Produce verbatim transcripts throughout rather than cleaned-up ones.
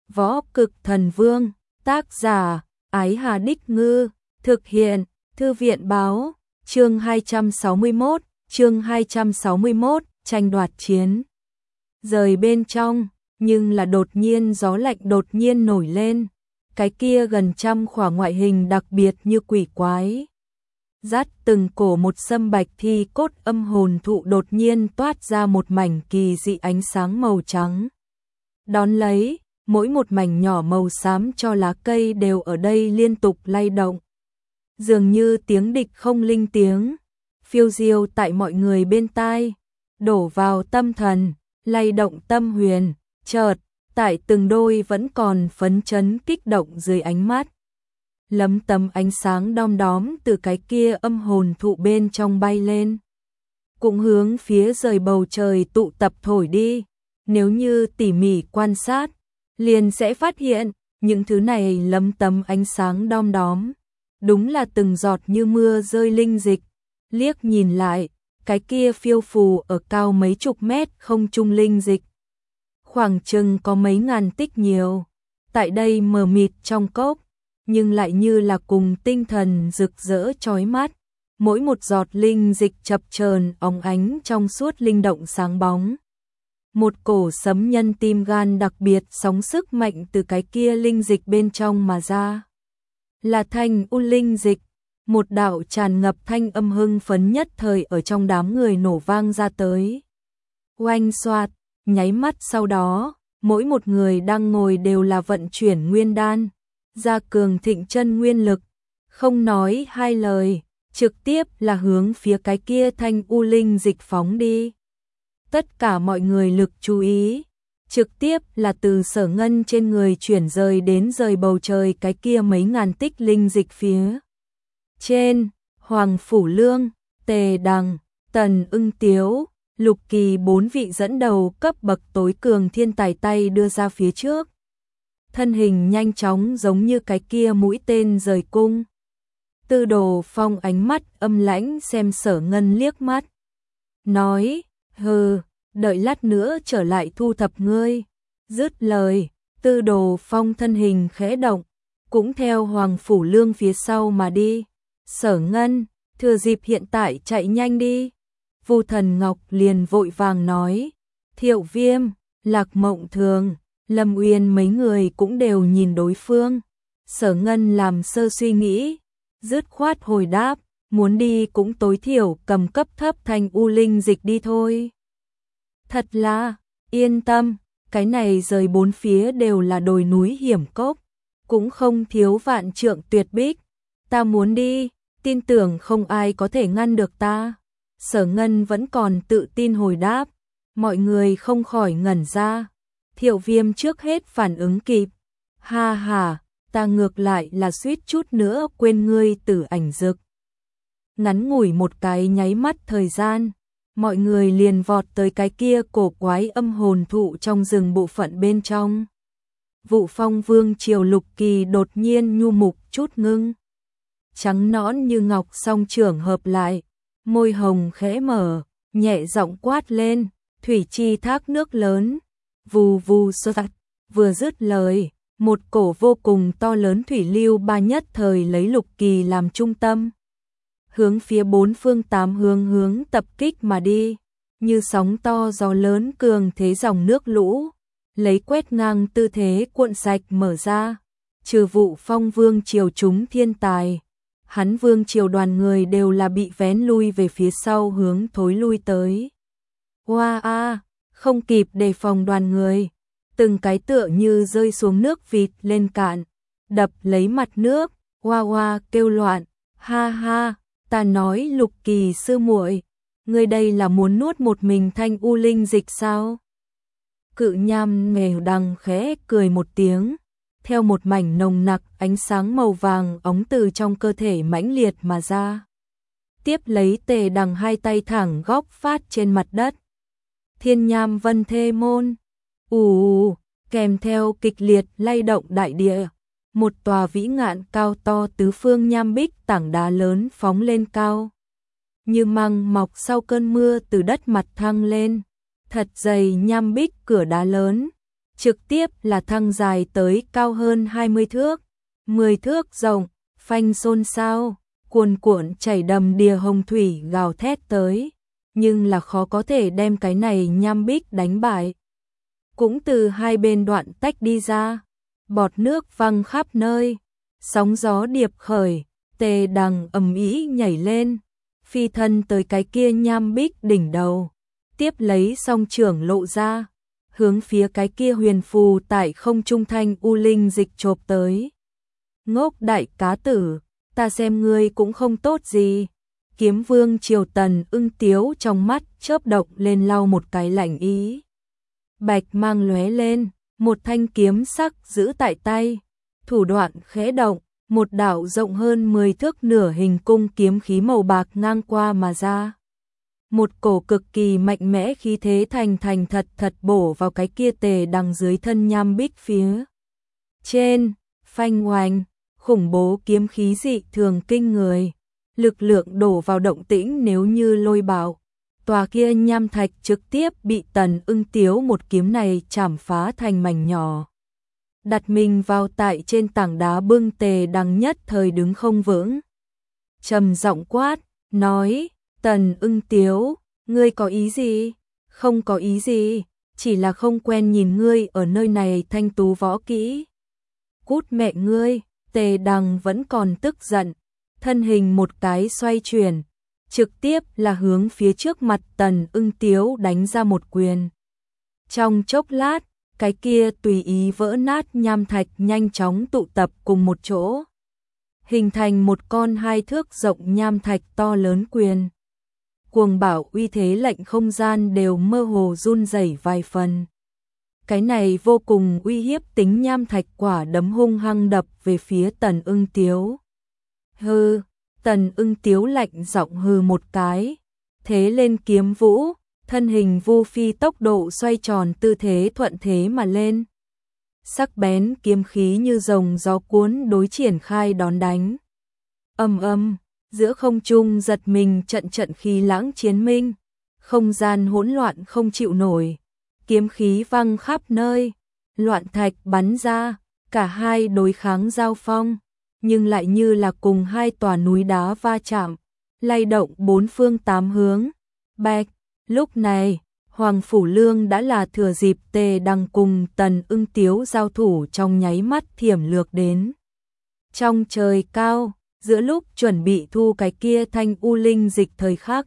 Võ Cực Thần Vương, tác giả, Ái Hà Đích Ngư, thực hiện, Thư viện Báo, chương hai trăm sáu mươi mốt, chương hai trăm sáu mươi mốt, tranh đoạt chiến. Rời bên trong, nhưng là đột nhiên gió lạnh đột nhiên nổi lên, cái kia gần trăm khỏa ngoại hình đặc biệt như quỷ quái. Dắt từng cổ một sâm bạch thi cốt âm hồn thụ đột nhiên toát ra một mảnh kỳ dị ánh sáng màu trắng. Đón lấy, mỗi một mảnh nhỏ màu xám cho lá cây đều ở đây liên tục lay động. Dường như tiếng địch không linh tiếng, phiêu diêu tại mọi người bên tai, đổ vào tâm thần, lay động tâm huyền, chợt, tại từng đôi vẫn còn phấn chấn kích động dưới ánh mắt. Lấm tấm ánh sáng đom đóm từ cái kia âm hồn thụ bên trong bay lên, cũng hướng phía rời bầu trời tụ tập thổi đi. Nếu như tỉ mỉ quan sát, liền sẽ phát hiện, những thứ này lấm tấm ánh sáng đom đóm, đúng là từng giọt như mưa rơi linh dịch. Liếc nhìn lại, cái kia phiêu phù ở cao mấy chục mét không trung linh dịch, khoảng chừng có mấy ngàn tích nhiều, tại đây mờ mịt trong cốc, nhưng lại như là cùng tinh thần rực rỡ chói mắt. Mỗi một giọt linh dịch chập chờn óng ánh trong suốt linh động sáng bóng. Một cổ sấm nhân tim gan đặc biệt sóng sức mạnh từ cái kia linh dịch bên trong mà ra. Là thanh u linh dịch, một đạo tràn ngập thanh âm hưng phấn nhất thời ở trong đám người nổ vang ra tới. Oanh xoạt, nháy mắt sau đó, mỗi một người đang ngồi đều là vận chuyển nguyên đan, ra cường thịnh chân nguyên lực, không nói hai lời, trực tiếp là hướng phía cái kia thanh u linh dịch phóng đi. Tất cả mọi người lực chú ý, trực tiếp là từ Sở Ngân trên người chuyển rời đến rời bầu trời cái kia mấy ngàn tích linh dịch phía trên. Hoàng Phủ Lương, Tề Đằng, Tần Ưng Tiếu, Lục Kỳ bốn vị dẫn đầu cấp bậc tối cường thiên tài tay đưa ra phía trước. Thân hình nhanh chóng giống như cái kia mũi tên rời cung. Tư Đồ Phong ánh mắt âm lãnh xem Sở Ngân liếc mắt, nói: hừ, đợi lát nữa trở lại thu thập ngươi. Dứt lời, Tư Đồ Phong thân hình khẽ động, cũng theo Hoàng Phủ Lương phía sau mà đi. Sở Ngân, thừa dịp hiện tại chạy nhanh đi. Vu Thần Ngọc liền vội vàng nói. Thiệu Viêm, Lạc Mộng Thường, Lâm Uyên mấy người cũng đều nhìn đối phương. Sở Ngân làm sơ suy nghĩ, dứt khoát hồi đáp, muốn đi cũng tối thiểu cầm cấp thấp thanh u linh dịch đi thôi. Thật là, yên tâm, cái này rời bốn phía đều là đồi núi hiểm cốc, cũng không thiếu vạn trượng tuyệt bích. Ta muốn đi, tin tưởng không ai có thể ngăn được ta. Sở Ngân vẫn còn tự tin hồi đáp, mọi người không khỏi ngẩn ra. Thiệu Viêm trước hết phản ứng kịp, ha ha, ta ngược lại là suýt chút nữa quên ngươi Tử Ảnh Dực. Ngắn ngủi một cái nháy mắt thời gian, mọi người liền vọt tới cái kia cổ quái âm hồn thụ trong rừng bộ phận bên trong. Vụ Phong Vương Triều Lục Kỳ đột nhiên nhu mục chút ngưng, trắng nõn như ngọc song trưởng hợp lại, môi hồng khẽ mở, nhẹ giọng quát lên, thủy chi thác nước lớn, vù vù sơ tạch. Vừa dứt lời, một cổ vô cùng to lớn thủy lưu ba nhất thời lấy Lục Kỳ làm trung tâm, hướng phía bốn phương tám hướng hướng tập kích mà đi, như sóng to gió lớn cường thế dòng nước lũ, lấy quét ngang tư thế cuộn sạch mở ra. Trừ Vụ Phong Vương triều chúng thiên tài, hắn vương triều đoàn người đều là bị vén lui về phía sau hướng thối lui tới. Hoa a, không kịp đề phòng đoàn người, từng cái tựa như rơi xuống nước vịt lên cạn, đập lấy mặt nước, hoa hoa kêu loạn, ha ha. Ta nói Lục Kỳ sư muội, ngươi đây là muốn nuốt một mình thanh u linh dịch sao? Cự Nham nghèo đằng khẽ cười một tiếng, theo một mảnh nồng nặc ánh sáng màu vàng óng từ trong cơ thể mãnh liệt mà ra. Tiếp lấy Tề Đằng hai tay thẳng góc phát trên mặt đất. Thiên Nham Vân Thê Môn, ù, kèm theo kịch liệt lay động đại địa. Một tòa vĩ ngạn cao to tứ phương nham bích tảng đá lớn phóng lên cao, như măng mọc sau cơn mưa từ đất mặt thăng lên. Thật dày nham bích cửa đá lớn, trực tiếp là thăng dài tới cao hơn hai mươi thước, mười thước rộng, phanh xôn xao, cuồn cuộn chảy đầm đìa hồng thủy gào thét tới, nhưng là khó có thể đem cái này nham bích đánh bại. Cũng từ hai bên đoạn tách đi ra, bọt nước văng khắp nơi, sóng gió điệp khởi, Tề Đằng ầm ĩ nhảy lên, phi thân tới cái kia nham bích đỉnh đầu, tiếp lấy song trưởng lộ ra, hướng phía cái kia huyền phù tại không trung thanh u linh dịch chộp tới. Ngốc đại cá tử, ta xem ngươi cũng không tốt gì. Kiếm Vương Triều Tần Ưng Tiếu trong mắt chớp động lên lau một cái lạnh ý. Bạch mang lóe lên, một thanh kiếm sắc giữ tại tay, thủ đoạn khẽ động, một đạo rộng hơn mười thước nửa hình cung kiếm khí màu bạc ngang qua mà ra. Một cổ cực kỳ mạnh mẽ khí thế thành thành thật thật bổ vào cái kia Tề Đằng dưới thân nham bích phía trên, phanh oanh, khủng bố kiếm khí dị thường kinh người, lực lượng đổ vào động tĩnh nếu như lôi bạo. Tòa kia nham thạch trực tiếp bị Tần Ưng Tiếu một kiếm này chảm phá thành mảnh nhỏ. Đặt mình vào tại trên tảng đá bưng Tề Đằng nhất thời đứng không vững. Trầm giọng quát, nói, Tần Ưng Tiếu, ngươi có ý gì? Không có ý gì, chỉ là không quen nhìn ngươi ở nơi này thanh tú võ kỹ. Cút mẹ ngươi, Tề Đằng vẫn còn tức giận, thân hình một cái xoay chuyển, trực tiếp là hướng phía trước mặt Tần Ưng Tiếu đánh ra một quyền. Trong chốc lát, cái kia tùy ý vỡ nát nham thạch nhanh chóng tụ tập cùng một chỗ, hình thành một con hai thước rộng nham thạch to lớn quyền. Cuồng bạo uy thế lệnh không gian đều mơ hồ run rẩy vài phần. Cái này vô cùng uy hiếp tính nham thạch quả đấm hung hăng đập về phía Tần Ưng Tiếu. Hừ, Tần Ưng Tiếu lạnh giọng hừ một cái, thế lên kiếm vũ, thân hình vu phi tốc độ xoay tròn tư thế thuận thế mà lên. Sắc bén kiếm khí như rồng gió cuốn đối triển khai đón đánh. Âm âm, giữa không trung giật mình trận trận khí lãng chiến minh, không gian hỗn loạn không chịu nổi, kiếm khí văng khắp nơi, loạn thạch bắn ra, cả hai đối kháng giao phong, nhưng lại như là cùng hai tòa núi đá va chạm, lay động bốn phương tám hướng. Bạch, lúc này, Hoàng Phủ Lương đã là thừa dịp Tề Đằng cùng Tần Ưng Tiếu giao thủ trong nháy mắt thiểm lược đến. Trong trời cao, giữa lúc chuẩn bị thu cái kia thanh u linh dịch thời khắc,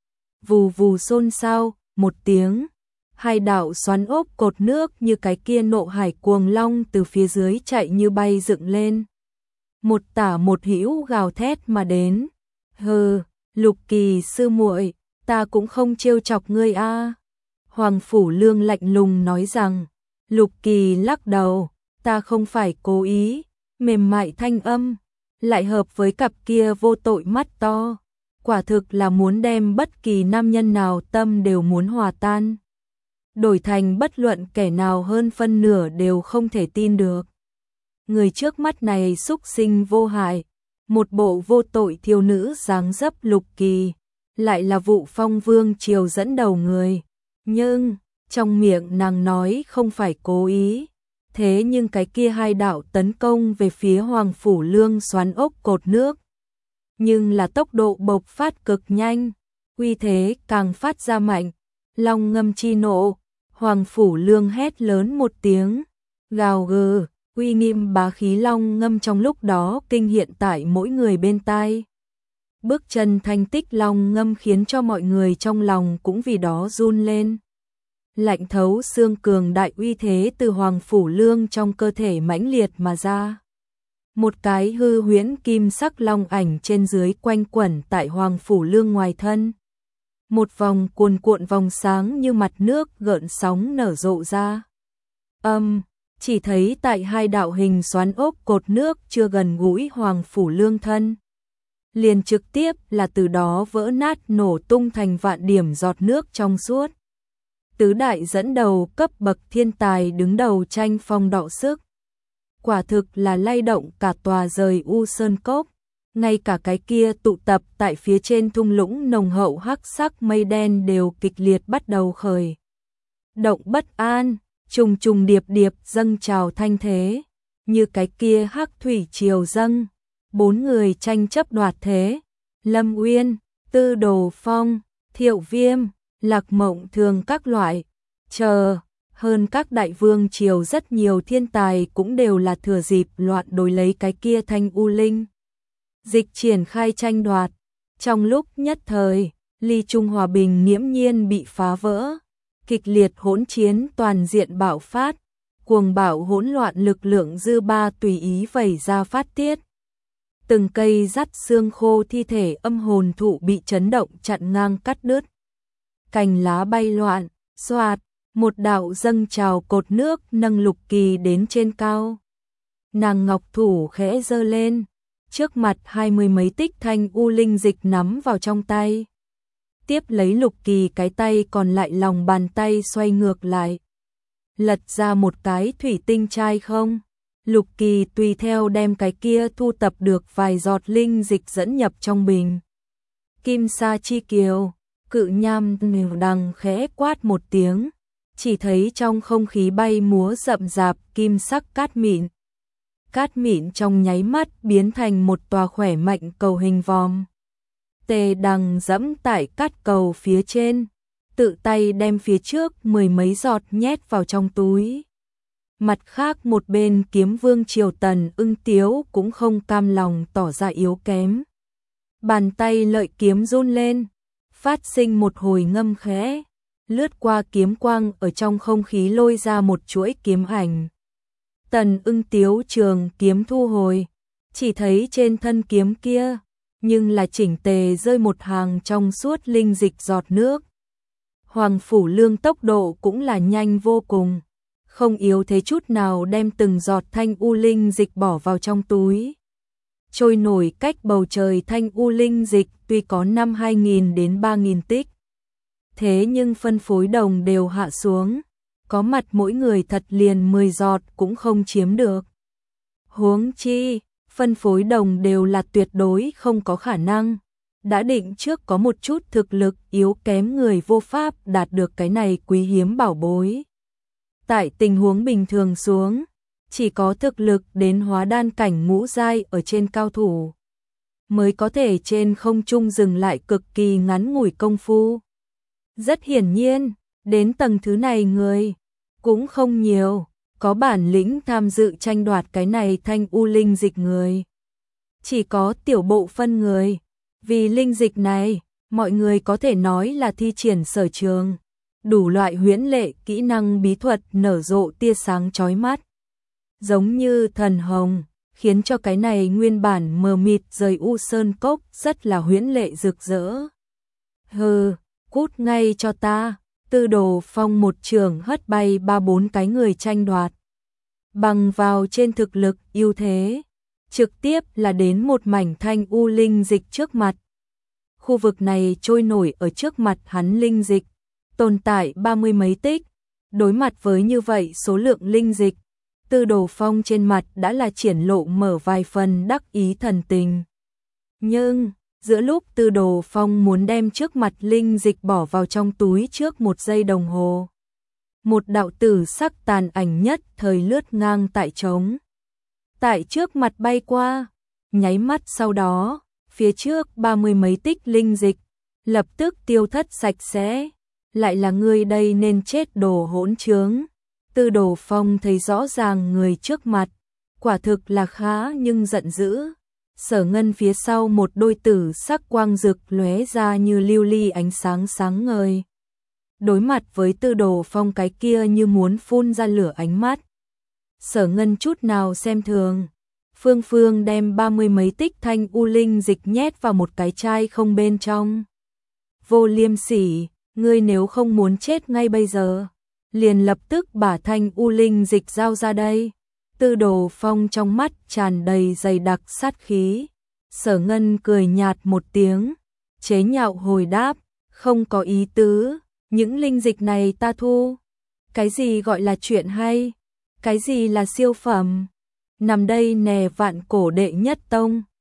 vù vù xôn xao, một tiếng, hai đạo xoắn ốc cột nước như cái kia nộ hải cuồng long từ phía dưới chạy như bay dựng lên. Một tả một hữu gào thét mà đến. Hừ, Lục Kỳ sư muội, ta cũng không trêu chọc ngươi a. Hoàng Phủ Lương lạnh lùng nói rằng. Lục Kỳ lắc đầu, ta không phải cố ý, mềm mại thanh âm, lại hợp với cặp kia vô tội mắt to, quả thực là muốn đem bất kỳ nam nhân nào tâm đều muốn hòa tan, đổi thành bất luận kẻ nào hơn phân nửa đều không thể tin được. Người trước mắt này xúc sinh vô hại, một bộ vô tội thiếu nữ dáng dấp Lục Kỳ, lại là Vụ Phong Vương triều dẫn đầu người, nhưng trong miệng nàng nói không phải cố ý. Thế nhưng cái kia hai đạo tấn công về phía Hoàng Phủ Lương xoắn ốc cột nước, nhưng là tốc độ bộc phát cực nhanh, uy thế càng phát ra mạnh, long ngâm chi nộ, Hoàng Phủ Lương hét lớn một tiếng, gào gừ, uy nghiêm bá khí long ngâm trong lúc đó kinh hiện tại mỗi người bên tai. Bước chân thanh tích long ngâm khiến cho mọi người trong lòng cũng vì đó run lên. Lạnh thấu xương cường đại uy thế từ Hoàng Phủ Lương trong cơ thể mãnh liệt mà ra. Một cái hư huyễn kim sắc long ảnh trên dưới quanh quẩn tại Hoàng Phủ Lương ngoài thân. Một vòng cuồn cuộn vòng sáng như mặt nước gợn sóng nở rộ ra. Âm, chỉ thấy tại hai đạo hình xoắn ốc cột nước chưa gần gũi Hoàng Phủ Lương thân, liền trực tiếp là từ đó vỡ nát nổ tung thành vạn điểm giọt nước trong suốt. Tứ đại dẫn đầu cấp bậc thiên tài đứng đầu tranh phong đọ sức. Quả thực là lay động cả tòa rời U Sơn Cốc, ngay cả cái kia tụ tập tại phía trên thung lũng nồng hậu hắc sắc mây đen đều kịch liệt bắt đầu khởi động bất an, trùng trùng điệp điệp dâng trào thanh thế, như cái kia hắc thủy triều dâng, bốn người tranh chấp đoạt thế, Lâm Uyên, Tư Đồ Phong, Thiệu Viêm, Lạc Mộng Thường các loại, chờ, hơn các đại vương triều rất nhiều thiên tài cũng đều là thừa dịp loạn đối lấy cái kia thanh u linh. Dịch triển khai tranh đoạt, trong lúc nhất thời, ly trung hòa bình nghiễm nhiên bị phá vỡ, kịch liệt hỗn chiến toàn diện bạo phát, cuồng bạo hỗn loạn lực lượng dư ba tùy ý vẩy ra phát tiết. Từng cây dắt xương khô thi thể âm hồn thụ bị chấn động chặn ngang cắt đứt. Cành lá bay loạn, xoạt, một đạo dâng trào cột nước nâng Lục Kỳ đến trên cao. Nàng ngọc thủ khẽ giơ lên, trước mặt hai mươi mấy tích thanh u linh dịch nắm vào trong tay. Tiếp lấy Lục Kỳ cái tay còn lại lòng bàn tay xoay ngược lại. Lật ra một cái thủy tinh chai không. Lục Kỳ tùy theo đem cái kia thu tập được vài giọt linh dịch dẫn nhập trong bình. Kim sa chi kiều, cự nham nều đằng khẽ quát một tiếng. Chỉ thấy trong không khí bay múa rậm rạp kim sắc cát mịn. Cát mịn trong nháy mắt biến thành một tòa khỏe mạnh cầu hình vòm. Tề Đằng dẫm tại cát cầu phía trên, tự tay đem phía trước mười mấy giọt nhét vào trong túi. Mặt khác một bên Kiếm Vương Triều Tần Ưng Tiếu cũng không cam lòng tỏ ra yếu kém. Bàn tay lợi kiếm run lên, phát sinh một hồi ngâm khẽ, lướt qua kiếm quang ở trong không khí lôi ra một chuỗi kiếm ảnh. Tần Ưng Tiếu trường kiếm thu hồi, chỉ thấy trên thân kiếm kia, nhưng là chỉnh tề rơi một hàng trong suốt linh dịch giọt nước. Hoàng Phủ Lương tốc độ cũng là nhanh vô cùng, không yếu thế chút nào đem từng giọt thanh u linh dịch bỏ vào trong túi. Trôi nổi cách bầu trời thanh u linh dịch tuy có năm hai nghìn đến ba nghìn tích. Thế nhưng phân phối đồng đều hạ xuống, có mặt mỗi người thật liền mười giọt cũng không chiếm được. Huống chi, phân phối đồng đều là tuyệt đối không có khả năng. Đã định trước có một chút thực lực yếu kém người vô pháp đạt được cái này quý hiếm bảo bối. Tại tình huống bình thường xuống, chỉ có thực lực đến hóa đan cảnh ngũ giai ở trên cao thủ mới có thể trên không trung dừng lại cực kỳ ngắn ngủi công phu. Rất hiển nhiên, đến tầng thứ này người cũng không nhiều, có bản lĩnh tham dự tranh đoạt cái này thanh u linh dịch người. Chỉ có tiểu bộ phân người, vì linh dịch này, mọi người có thể nói là thi triển sở trường. Đủ loại huyễn lệ kỹ năng bí thuật nở rộ tia sáng chói mắt. Giống như thần hồng, khiến cho cái này nguyên bản mờ mịt rời u sơn cốc rất là huyễn lệ rực rỡ. Hừ, cút ngay cho ta, Tư Đồ Phong một trường hất bay ba bốn cái người tranh đoạt. Bằng vào trên thực lực ưu thế, trực tiếp là đến một mảnh thanh u linh dịch trước mặt. Khu vực này trôi nổi ở trước mặt hắn linh dịch, tồn tại ba mươi mấy tích, đối mặt với như vậy số lượng linh dịch, Tư Đồ Phong trên mặt đã là triển lộ mở vài phần đắc ý thần tình. Nhưng, giữa lúc Tư Đồ Phong muốn đem trước mặt linh dịch bỏ vào trong túi trước một giây đồng hồ, một đạo tử sắc tàn ảnh nhất thời lướt ngang tại trống. Tại trước mặt bay qua, nháy mắt sau đó, phía trước ba mươi mấy tích linh dịch, lập tức tiêu thất sạch sẽ. Lại là người đây nên chết đồ hỗn trướng. Tư Đồ Phong thấy rõ ràng người trước mặt, quả thực là khá nhưng giận dữ. Sở Ngân phía sau một đôi tử sắc quang rực lóe ra như lưu ly ánh sáng sáng ngời. Đối mặt với Tư Đồ Phong cái kia như muốn phun ra lửa ánh mắt. Sở Ngân chút nào xem thường. Phương Phương đem ba mươi mấy tích thanh u linh dịch nhét vào một cái chai không bên trong. Vô liêm sỉ, ngươi nếu không muốn chết ngay bây giờ, liền lập tức bả thanh u linh dịch giao ra đây. Tư Đồ Phong trong mắt tràn đầy dày đặc sát khí. Sở Ngân cười nhạt một tiếng, chế nhạo hồi đáp, không có ý tứ, những linh dịch này ta thu. Cái gì gọi là chuyện hay? Cái gì là siêu phẩm? Nằm đây nè vạn cổ đệ nhất tông.